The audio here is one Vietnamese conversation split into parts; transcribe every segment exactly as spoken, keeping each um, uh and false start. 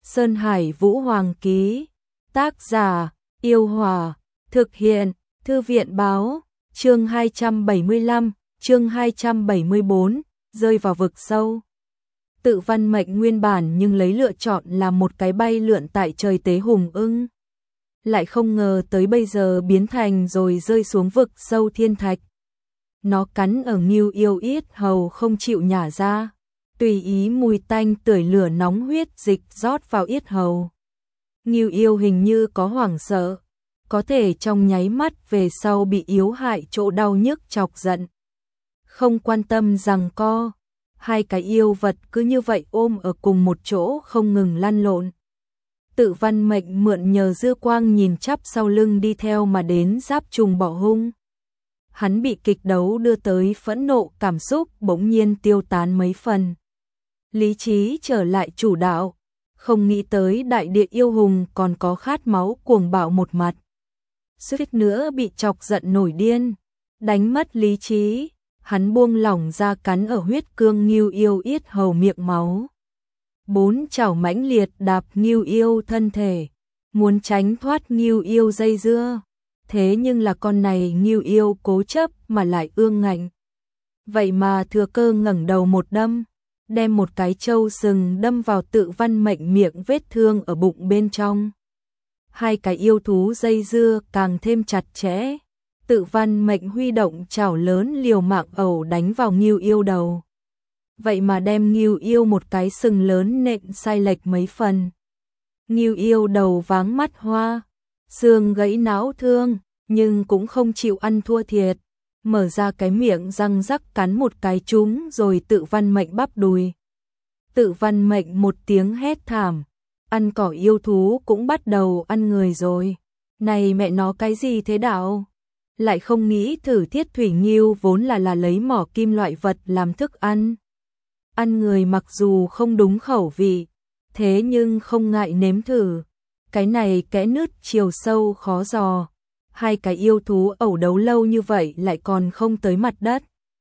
Sơn Hải Vũ Hoàng ký. Tác giả: Yêu Hòa. Thực hiện: Thư viện báo. Chương hai trăm bảy mươi lăm, chương hai trăm bảy mươi bốn, rơi vào vực sâu. Tự văn mệnh nguyên bản nhưng lấy lựa chọn là một cái bay lượn tại trời tế hùng ưng. Lại không ngờ tới bây giờ biến thành rồi rơi xuống vực sâu thiên thạch. Nó cắn ở Ngưu Yêu yết hầu không chịu nhả ra, tùy ý mùi tanh tưởi lửa nóng huyết dịch rót vào yết hầu. Ngưu Yêu hình như có hoảng sợ, có thể trong nháy mắt về sau bị yếu hại chỗ đau nhức chọc giận. Không quan tâm rằng co, hai cái yêu vật cứ như vậy ôm ở cùng một chỗ không ngừng lăn lộn. Tự văn mệnh mượn nhờ dư quang nhìn chắp sau lưng đi theo mà đến giáp trùng bỏ hung. Hắn bị kịch đấu đưa tới phẫn nộ cảm xúc bỗng nhiên tiêu tán mấy phần. Lý trí trở lại chủ đạo, không nghĩ tới đại địa yêu hùng còn có khát máu cuồng bạo một mặt. Suýt nữa bị chọc giận nổi điên, đánh mất lý trí, hắn buông lỏng ra cắn ở huyết cương Ngưu Yêu yết hầu miệng máu. Bốn chảo mãnh liệt đạp Ngưu Yêu thân thể, muốn tránh thoát Ngưu Yêu dây dưa. Thế nhưng là con này Ngưu Yêu cố chấp mà lại ương ngạnh. Vậy mà thừa cơ ngẩng đầu một đâm, đem một cái trâu sừng đâm vào tự văn mệnh miệng vết thương ở bụng bên trong. Hai cái yêu thú dây dưa càng thêm chặt chẽ. Tự văn mệnh huy động chảo lớn liều mạng ẩu đánh vào Ngưu Yêu đầu. Vậy mà đem Ngưu Yêu một cái sừng lớn nện sai lệch mấy phần. Ngưu Yêu đầu váng mắt hoa, xương gãy não thương, nhưng cũng không chịu ăn thua thiệt, mở ra cái miệng răng rắc cắn một cái trúng rồi tự văn mệnh bắp đùi. Tự văn mệnh một tiếng hét thảm, ăn cỏ yêu thú cũng bắt đầu ăn người rồi. Này mẹ nó cái gì thế đạo? Lại không nghĩ thử thiết thủy ngưu vốn là là lấy mỏ kim loại vật làm thức ăn. Ăn người mặc dù không đúng khẩu vị, thế nhưng không ngại nếm thử. Cái này kẽ nứt chiều sâu khó dò. Hai cái yêu thú ẩu đấu lâu như vậy lại còn không tới mặt đất.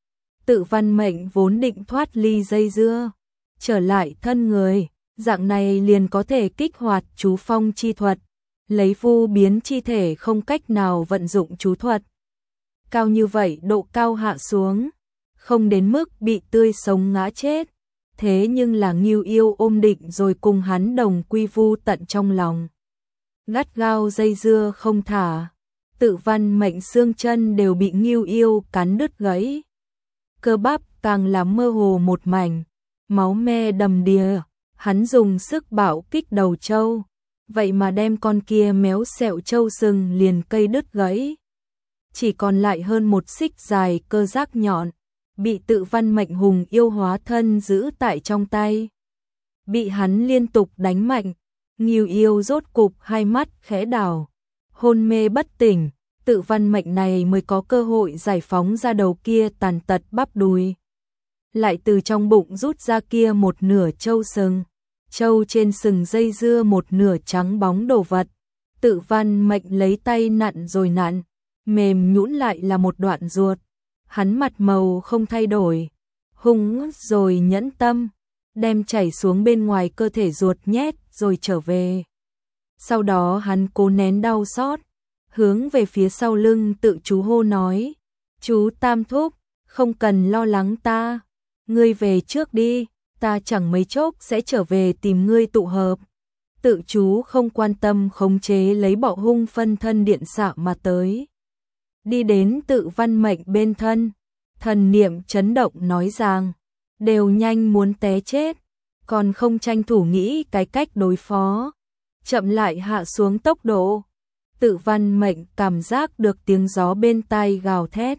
Tự văn mệnh vốn định thoát ly dây dưa, trở lại thân người, dạng này liền có thể kích hoạt chú phong chi thuật, lấy vu biến chi thể không cách nào vận dụng chú thuật. Cao như vậy độ cao hạ xuống, không đến mức bị tươi sống ngã chết. Thế nhưng là Ngưu Yêu ôm định rồi cùng hắn đồng quy vu tận trong lòng. Gắt gao dây dưa không thả, tự văn mệnh xương chân đều bị Ngưu Yêu cắn đứt gãy. Cơ bắp càng là mơ hồ một mảnh, máu me đầm đìa, hắn dùng sức bạo kích đầu trâu, vậy mà đem con kia méo xẹo trâu sừng liền cây đứt gãy. Chỉ còn lại hơn một xích dài cơ giác nhọn, bị tự văn mệnh hùng yêu hóa thân giữ tại trong tay. Bị hắn liên tục đánh mạnh, Ngưu Yêu rốt cục hai mắt khẽ đảo, hôn mê bất tỉnh, tự văn mệnh này mới có cơ hội giải phóng ra đầu kia tàn tật bắp đùi. Lại từ trong bụng rút ra kia một nửa trâu sừng, trâu trên sừng dây dưa một nửa trắng bóng đồ vật. Tự văn mệnh lấy tay nặn rồi nặn, mềm nhũn lại là một đoạn ruột. Hắn mặt màu không thay đổi, hung rồi nhẫn tâm, đem chảy xuống bên ngoài cơ thể ruột nhét rồi trở về. Sau đó hắn cố nén đau xót, hướng về phía sau lưng tự chú hô nói, chú Tam Thúc, không cần lo lắng ta, ngươi về trước đi, ta chẳng mấy chốc sẽ trở về tìm ngươi tụ hợp. Tự chú không quan tâm khống chế lấy bọ hung phân thân điện xạ mà tới. Đi đến tự văn mệnh bên thân, thần niệm chấn động nói rằng, đều nhanh muốn té chết, còn không tranh thủ nghĩ cái cách đối phó. Chậm lại hạ xuống tốc độ, tự văn mệnh cảm giác được tiếng gió bên tai gào thét.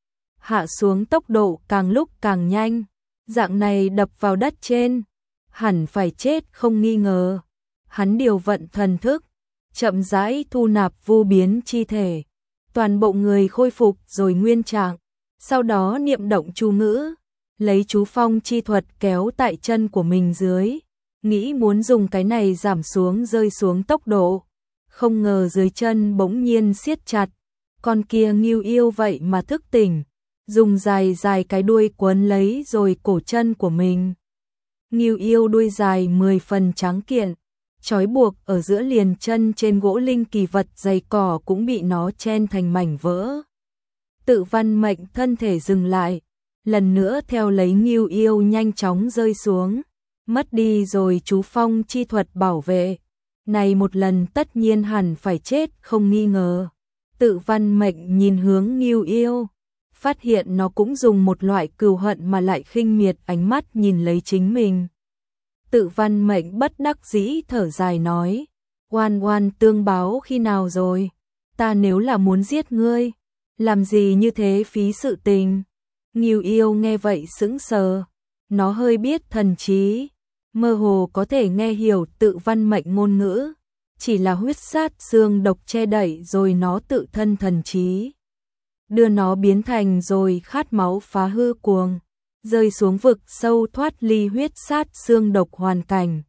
Hạ xuống tốc độ càng lúc càng nhanh, dạng này đập vào đất trên, hẳn phải chết không nghi ngờ. Hắn điều vận thần thức, chậm rãi thu nạp vu biến chi thể. Toàn bộ người khôi phục rồi nguyên trạng, sau đó niệm động chú ngữ, lấy chú phong chi thuật kéo tại chân của mình dưới, nghĩ muốn dùng cái này giảm xuống rơi xuống tốc độ. Không ngờ dưới chân bỗng nhiên siết chặt, con kia Ngưu Yêu vậy mà thức tỉnh, dùng dài dài cái đuôi quấn lấy rồi cổ chân của mình. Ngưu Yêu đuôi dài mười phần trắng kiện, trói buộc ở giữa liền chân trên gỗ linh kỳ vật dày cỏ cũng bị nó chen thành mảnh vỡ. Tự Văn Mệnh thân thể dừng lại, lần nữa theo lấy Ngưu Yêu nhanh chóng rơi xuống, mất đi rồi chú phong chi thuật bảo vệ. Này một lần tất nhiên hẳn phải chết không nghi ngờ. Tự Văn Mệnh nhìn hướng Ngưu Yêu, phát hiện nó cũng dùng một loại cừu hận mà lại khinh miệt ánh mắt nhìn lấy chính mình. Tự Văn Mệnh bất đắc dĩ thở dài nói, oan oan tương báo khi nào rồi, ta nếu là muốn giết ngươi, làm gì như thế phí sự tình. Ngưu Yêu nghe vậy sững sờ, nó hơi biết thần trí, mơ hồ có thể nghe hiểu Tự Văn Mệnh ngôn ngữ, chỉ là huyết sát xương độc che đậy rồi nó tự thân thần trí, đưa nó biến thành rồi khát máu phá hư cuồng, rơi xuống vực sâu thoát ly huyết sát xương độc hoàn cảnh.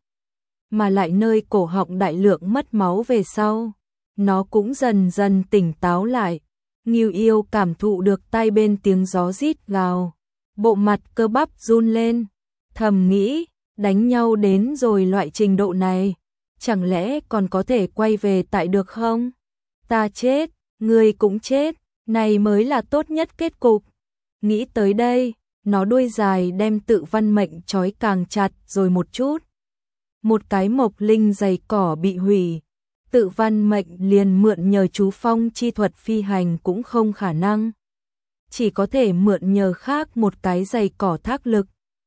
Mà lại nơi cổ họng đại lượng mất máu về sau, nó cũng dần dần tỉnh táo lại. Ngưu Yêu cảm thụ được tai bên tiếng gió rít gào, bộ mặt cơ bắp run lên, thầm nghĩ, đánh nhau đến rồi loại trình độ này, chẳng lẽ còn có thể quay về tại được không? Ta chết, ngươi cũng chết, này mới là tốt nhất kết cục. Nghĩ tới đây, nó đuôi dài đem Tự Văn Mệnh trói càng chặt rồi một chút. Một cái mộc linh dày cỏ bị hủy, Tự Văn Mệnh liền mượn nhờ chú phong chi thuật phi hành cũng không khả năng. Chỉ có thể mượn nhờ khác một cái dày cỏ thác lực.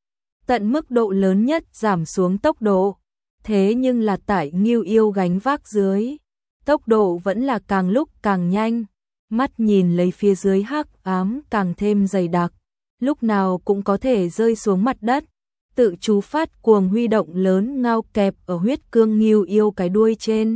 Tận mức độ lớn nhất giảm xuống tốc độ. Thế nhưng là tại Ngưu Yêu gánh vác dưới, tốc độ vẫn là càng lúc càng nhanh. Mắt nhìn lấy phía dưới hắc ám càng thêm dày đặc, lúc nào cũng có thể rơi xuống mặt đất. Tự chú phát cuồng huy động lớn ngao kẹp ở huyết cương Ngưu Yêu cái đuôi trên.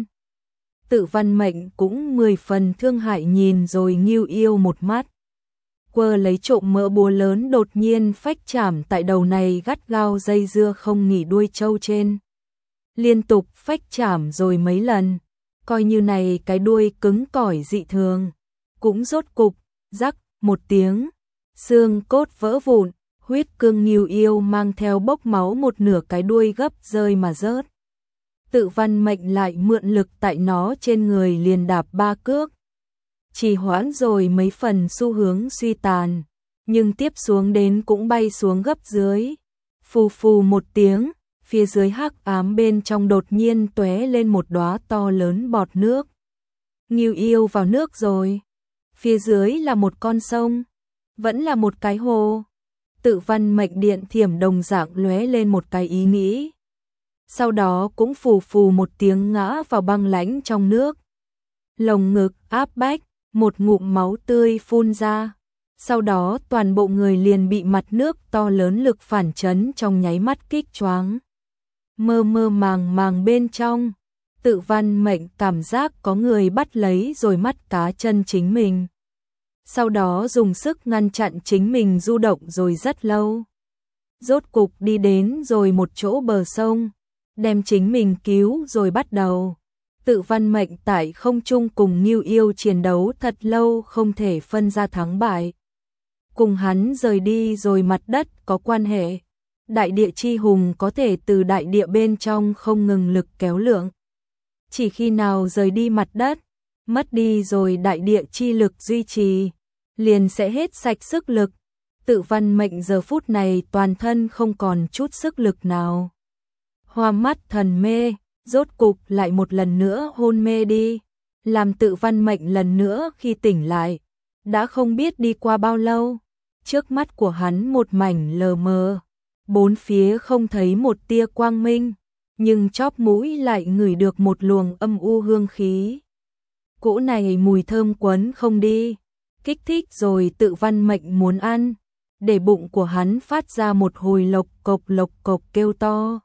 Tự Văn Mệnh cũng mười phần thương hại nhìn rồi Ngưu Yêu một mắt. Quơ lấy trộm mỡ búa lớn đột nhiên phách chảm tại đầu này gắt gao dây dưa không nghỉ đuôi trâu trên. Liên tục phách chảm rồi mấy lần, coi như này cái đuôi cứng cỏi dị thường. Cũng rốt cục, rắc, một tiếng, xương cốt vỡ vụn, huyết cương Ngưu Yêu mang theo bốc máu một nửa cái đuôi gấp rơi mà rớt. Tự Văn Mệnh lại mượn lực tại nó trên người liền đạp ba cước. Chỉ hoãn rồi mấy phần xu hướng suy tàn, nhưng tiếp xuống đến cũng bay xuống gấp dưới. Phù phù một tiếng, phía dưới hắc ám bên trong đột nhiên tóe lên một đóa to lớn bọt nước. Ngưu Yêu vào nước rồi. Phía dưới là một con sông, vẫn là một cái hồ. Tự Văn Mệnh điện thiểm đồng dạng lóe lên một cái ý nghĩ. Sau đó cũng phù phù một tiếng ngã vào băng lãnh trong nước. Lồng ngực áp bách, một ngụm máu tươi phun ra. Sau đó toàn bộ người liền bị mặt nước to lớn lực phản chấn trong nháy mắt kích choáng. Mơ mơ màng màng bên trong, Tự Văn Mệnh cảm giác có người bắt lấy rồi mắt cá chân chính mình. Sau đó dùng sức ngăn chặn chính mình du động rồi rất lâu. Rốt cục đi đến rồi một chỗ bờ sông, đem chính mình cứu rồi bắt đầu. Tự Văn Mệnh tại không trung cùng Ngưu Yêu chiến đấu thật lâu không thể phân ra thắng bại. Cùng hắn rời đi rồi mặt đất có quan hệ. Đại địa chi hùng có thể từ đại địa bên trong không ngừng lực kéo lượng. Chỉ khi nào rời đi mặt đất, mất đi rồi đại địa chi lực duy trì, liền sẽ hết sạch sức lực. Tự Văn Mệnh giờ phút này toàn thân không còn chút sức lực nào. Hoa mắt thần mê, rốt cục lại một lần nữa hôn mê đi. Làm Tự Văn Mệnh lần nữa khi tỉnh lại, đã không biết đi qua bao lâu. Trước mắt của hắn một mảnh lờ mờ, bốn phía không thấy một tia quang minh, nhưng chóp mũi lại ngửi được một luồng âm u hương khí. Cỗ này mùi thơm quấn không đi, kích thích rồi Tự Văn Mệnh muốn ăn, để bụng của hắn phát ra một hồi lộc cộc lộc cộc kêu to.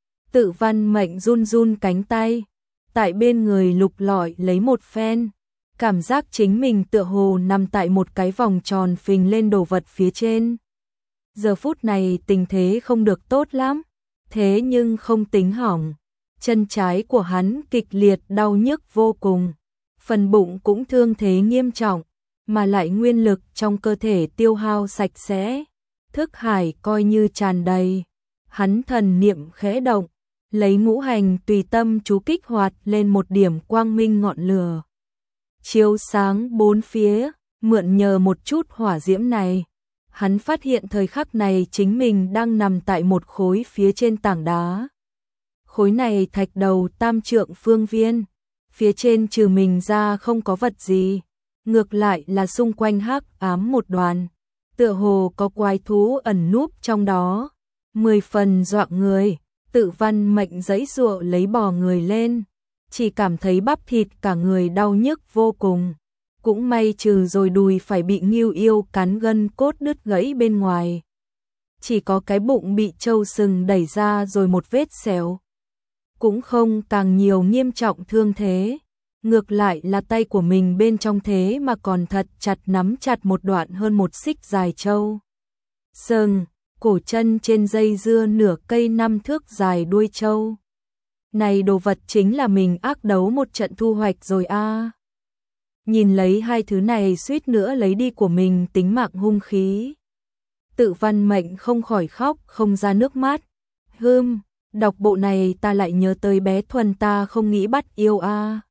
Tự Văn Mệnh run run cánh tay, tại bên người lục lọi lấy một phen, cảm giác chính mình tựa hồ nằm tại một cái vòng tròn phình lên đồ vật phía trên. Giờ phút này tình thế không được tốt lắm, thế nhưng không tính hỏng. Chân trái của hắn kịch liệt đau nhức vô cùng, phần bụng cũng thương thế nghiêm trọng, mà lại nguyên lực trong cơ thể tiêu hao sạch sẽ, thức hải coi như tràn đầy. Hắn thần niệm khẽ động, lấy ngũ hành tùy tâm chú kích hoạt lên một điểm quang minh ngọn lửa. Chiếu sáng bốn phía, mượn nhờ một chút hỏa diễm này. Hắn phát hiện thời khắc này chính mình đang nằm tại một khối phía trên tảng đá. Khối này thạch đầu tam trượng phương viên, phía trên trừ mình ra không có vật gì, ngược lại là xung quanh hắc ám một đoàn, tựa hồ có quái thú ẩn núp trong đó, mười phần dọa người. Tự Văn Mệnh giãy giụa lấy bò người lên, chỉ cảm thấy bắp thịt cả người đau nhức vô cùng. Cũng may trừ rồi đùi phải bị Ngưu Yêu cắn gân cốt đứt gãy bên ngoài. Chỉ có cái bụng bị trâu sừng đẩy ra rồi một vết xẻo. Cũng không càng nhiều nghiêm trọng thương thế. Ngược lại là tay của mình bên trong thế mà còn thật chặt nắm chặt một đoạn hơn một xích dài trâu sừng, cổ chân trên dây dưa nửa cây năm thước dài đuôi trâu. Này đồ vật chính là mình ác đấu một trận thu hoạch rồi a. À. Nhìn lấy hai thứ này suýt nữa lấy đi của mình tính mạng hung khí. Tự Văn Mệnh không khỏi khóc không ra nước mắt. Hưm, đọc bộ này ta lại nhớ tới bé Thuần ta không nghĩ bắt yêu a. À.